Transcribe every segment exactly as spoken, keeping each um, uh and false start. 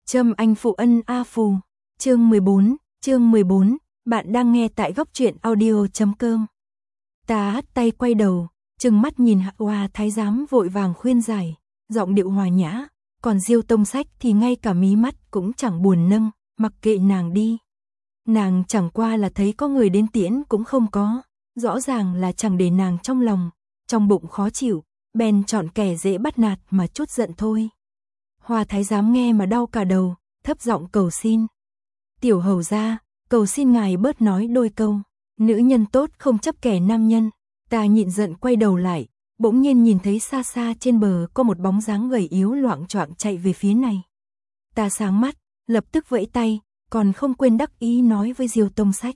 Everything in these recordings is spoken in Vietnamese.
Trâm Anh phụ ân a phù. Chương mười bốn, chương mười bốn, bạn đang nghe tại góc truyện audio chấm com. Ta hất tay quay đầu, trừng mắt nhìn Hạ Hoa thái giám vội vàng khuyên giải, giọng điệu hòa nhã, còn Diêu Tông Sách thì ngay cả mí mắt cũng chẳng buồn nâng, mặc kệ nàng đi. Nàng chẳng qua là thấy có người đến tiễn cũng không có, rõ ràng là chẳng để nàng trong lòng, trong bụng khó chịu, bèn chọn kẻ dễ bắt nạt mà chút giận thôi. Hoa thái giám nghe mà đau cả đầu, thấp giọng cầu xin. Tiểu hầu gia, cầu xin ngài bớt nói đôi câu, nữ nhân tốt không chấp kẻ nam nhân. Ta nhịn giận quay đầu lại, bỗng nhiên nhìn thấy xa xa trên bờ có một bóng dáng gầy yếu loạng choạng chạy về phía này. Ta sáng mắt, lập tức vẫy tay, còn không quên đắc ý nói với Diêu Tông Sách.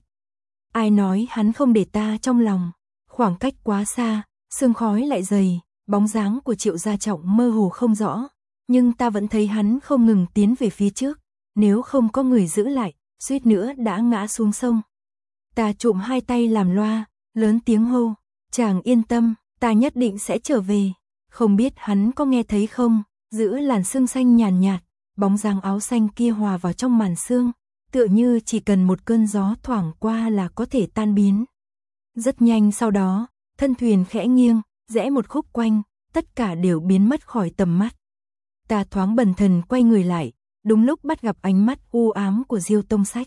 Ai nói hắn không để ta trong lòng, khoảng cách quá xa, sương khói lại dày, bóng dáng của Triệu Gia Trọng mơ hồ không rõ, nhưng ta vẫn thấy hắn không ngừng tiến về phía trước, nếu không có người giữ lại, suýt nữa đã ngã xuống sông. Ta trụm hai tay làm loa, lớn tiếng hô, chàng yên tâm, ta nhất định sẽ trở về. Không biết hắn có nghe thấy không, giữa làn sương xanh nhàn nhạt, bóng dáng áo xanh kia hòa vào trong màn sương, tựa như chỉ cần một cơn gió thoảng qua là có thể tan biến. Rất nhanh sau đó, thân thuyền khẽ nghiêng, rẽ một khúc quanh, tất cả đều biến mất khỏi tầm mắt. Ta thoáng bần thần quay người lại, đúng lúc bắt gặp ánh mắt u ám của Diêu Tông Sách.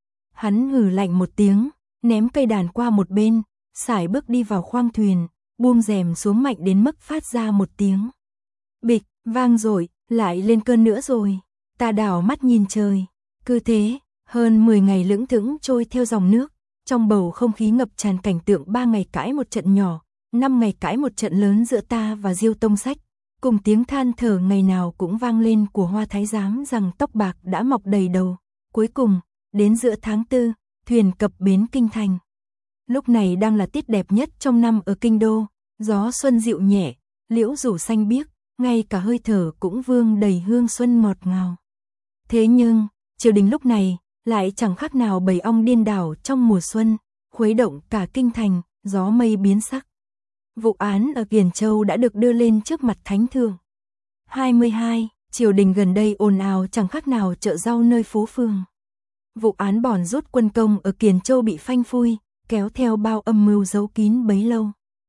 Hắn hừ lạnh một tiếng, ném cây đàn qua một bên, sải bước đi vào khoang thuyền, buông rèm xuống mạnh đến mức phát ra một tiếng bịch, vang rồi, lại lên cơn nữa rồi. Ta đảo mắt nhìn trời, cứ thế, hơn mười ngày lững thững trôi theo dòng nước, trong bầu không khí ngập tràn cảnh tượng ba ngày cãi một trận nhỏ, năm ngày cãi một trận lớn giữa ta và Diêu Tông Sách, cùng tiếng than thở ngày nào cũng vang lên của Hoa thái giám rằng tóc bạc đã mọc đầy đầu. Cuối cùng, đến giữa tháng tư, thuyền cập bến kinh thành. Lúc này đang là tiết đẹp nhất trong năm ở kinh đô, gió xuân dịu nhẹ, liễu rủ xanh biếc, ngay cả hơi thở cũng vương đầy hương xuân ngọt ngào. Thế nhưng, triều đình lúc này lại chẳng khác nào bầy ong điên đảo trong mùa xuân, khuấy động cả kinh thành, gió mây biến sắc. Vụ án ở Kiền Châu đã được đưa lên trước mặt thánh thượng. hai mươi hai, triều đình gần đây ồn ào chẳng khác nào chợ rau nơi phố phường. Vụ án bòn rút quân công ở Kiền Châu bị phanh phui, kéo theo bao âm mưu giấu kín bấy lâu.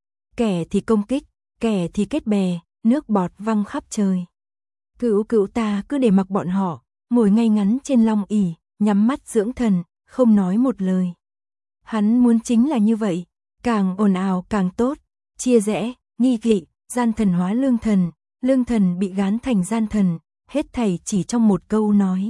Kẻ thì công kích, kẻ thì kết bè, nước bọt văng khắp trời. Cửu cửu ta cứ để mặc bọn họ, ngồi ngay ngắn trên long ỷ, nhắm mắt dưỡng thần, không nói một lời. Hắn muốn chính là như vậy, càng ồn ào càng tốt, chia rẽ, nghi kỵ, gian thần hóa lương thần, lương thần bị gán thành gian thần, hết thảy chỉ trong một câu nói.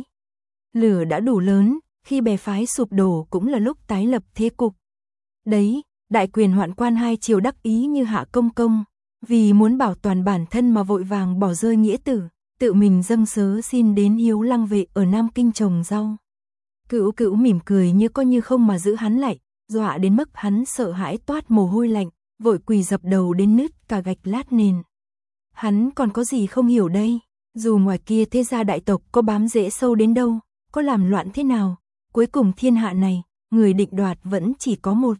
Lửa đã đủ lớn, khi bè phái sụp đổ cũng là lúc tái lập thế cục. Đấy, đại quyền hoạn quan hai triều đắc ý như Hạ Công Công, vì muốn bảo toàn bản thân mà vội vàng bỏ rơi nghĩa tử, tự mình dâng sớ xin đến Hiếu Lăng Vệ ở Nam Kinh trồng rau. Cửu Cửu mỉm cười như có như không mà giữ hắn lại, dọa đến mức hắn sợ hãi toát mồ hôi lạnh, vội quỳ dập đầu đến nứt cả gạch lát nền. Hắn còn có gì không hiểu đây, dù ngoài kia thế gia đại tộc có bám rễ sâu đến đâu, có làm loạn thế nào, cuối cùng thiên hạ này, người định đoạt vẫn chỉ có một.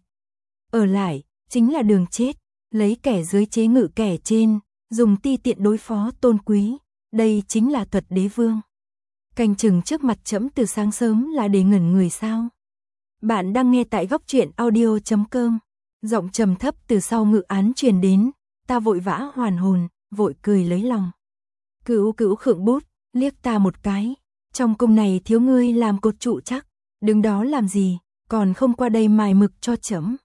Ở lại, chính là đường chết, lấy kẻ dưới chế ngự kẻ trên, dùng ti tiện đối phó tôn quý, đây chính là thuật đế vương. Canh chừng trước mặt trẫm từ sáng sớm là để ngẩn người sao? Bạn đang nghe tại góc truyện audio chấm com. Giọng trầm thấp từ sau ngự án truyền đến, ta vội vã hoàn hồn, vội cười lấy lòng. Cửu Cửu khựng bút, liếc ta một cái, trong cung này thiếu ngươi làm cột trụ chắc, đứng đó làm gì, còn không qua đây mài mực cho trẫm.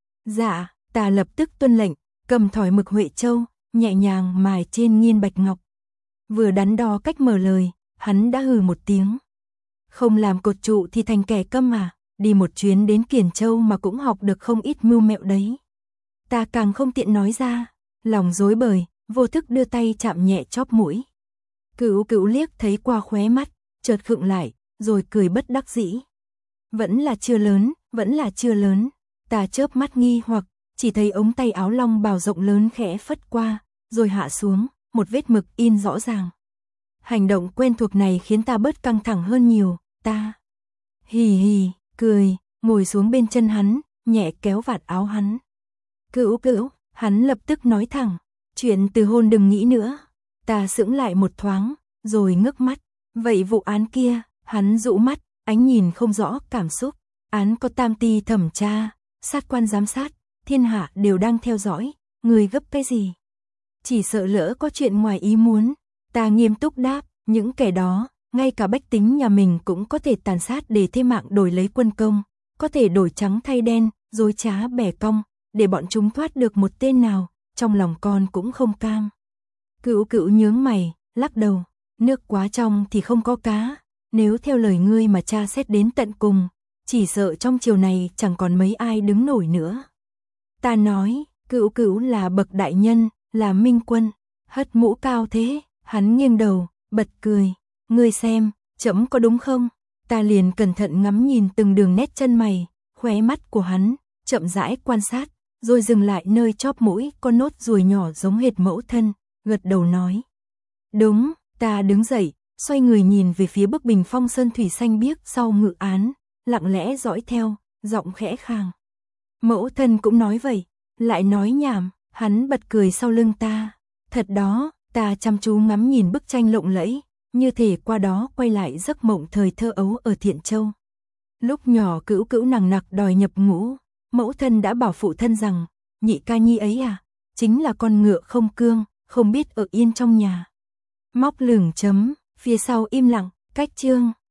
Dạ, ta lập tức tuân lệnh, cầm thỏi mực Huệ Châu, nhẹ nhàng mài trên nghiên bạch ngọc. Vừa đắn đo cách mở lời, hắn đã hừ một tiếng. Không làm cột trụ thì thành kẻ câm à, đi một chuyến đến Kiền Châu mà cũng học được không ít mưu mẹo đấy. Ta càng không tiện nói ra, lòng rối bời, vô thức đưa tay chạm nhẹ chóp mũi. Cửu Cửu liếc thấy qua khóe mắt, chợt khựng lại, rồi cười bất đắc dĩ. Vẫn là chưa lớn, vẫn là chưa lớn. Ta chớp mắt nghi hoặc, chỉ thấy ống tay áo long bào rộng lớn khẽ phất qua, rồi hạ xuống, một vết mực in rõ ràng. Hành động quen thuộc này khiến ta bớt căng thẳng hơn nhiều, ta hì hì, cười, ngồi xuống bên chân hắn, nhẹ kéo vạt áo hắn. Cửu Cửu, hắn lập tức nói thẳng, chuyện từ hôn đừng nghĩ nữa. Ta sững lại một thoáng, rồi ngước mắt, Vậy vụ án kia, hắn dụ mắt, ánh nhìn không rõ cảm xúc. Án có tam ty thẩm tra, sát quan giám sát, thiên hạ đều đang theo dõi, người gấp cái gì? Chỉ sợ lỡ có chuyện ngoài ý muốn. Ta nghiêm túc đáp, những kẻ đó, ngay cả bách tính nhà mình cũng có thể tàn sát để thêm mạng đổi lấy quân công, có thể đổi trắng thay đen, dối trá bẻ cong, để bọn chúng thoát được một tên nào, trong lòng con cũng không cam. Cửu Cửu nhướng mày, lắc đầu, nước quá trong thì không có cá, nếu theo lời ngươi mà tra xét đến tận cùng, chỉ sợ trong chiều này chẳng còn mấy ai đứng nổi nữa. Ta nói, Cửu Cửu là bậc đại nhân, là minh quân, hất mũ cao thế, hắn nghiêng đầu, bật cười, ngươi xem, trẫm có đúng không? Ta liền cẩn thận ngắm nhìn từng đường nét chân mày, khóe mắt của hắn, chậm rãi quan sát, rồi dừng lại nơi chóp mũi có nốt ruồi nhỏ giống hệt mẫu thân, gật đầu nói. Đúng, ta đứng dậy, xoay người nhìn về phía bức bình phong sơn thủy xanh biếc sau ngự án, lặng lẽ dõi theo, giọng khẽ khàng. Mẫu thân cũng nói vậy, lại nói nhảm, hắn bật cười sau lưng ta. Thật đó, ta chăm chú ngắm nhìn bức tranh lộng lẫy, như thể qua đó quay lại giấc mộng thời thơ ấu ở Thiện Châu. Lúc nhỏ Cửu Cửu nằng nặc đòi nhập ngũ, mẫu thân đã bảo phụ thân rằng, nhị ca nhi ấy à, chính là con ngựa không cương, không biết ở yên trong nhà. Móc lửng chấm, phía sau im lặng, cách chương.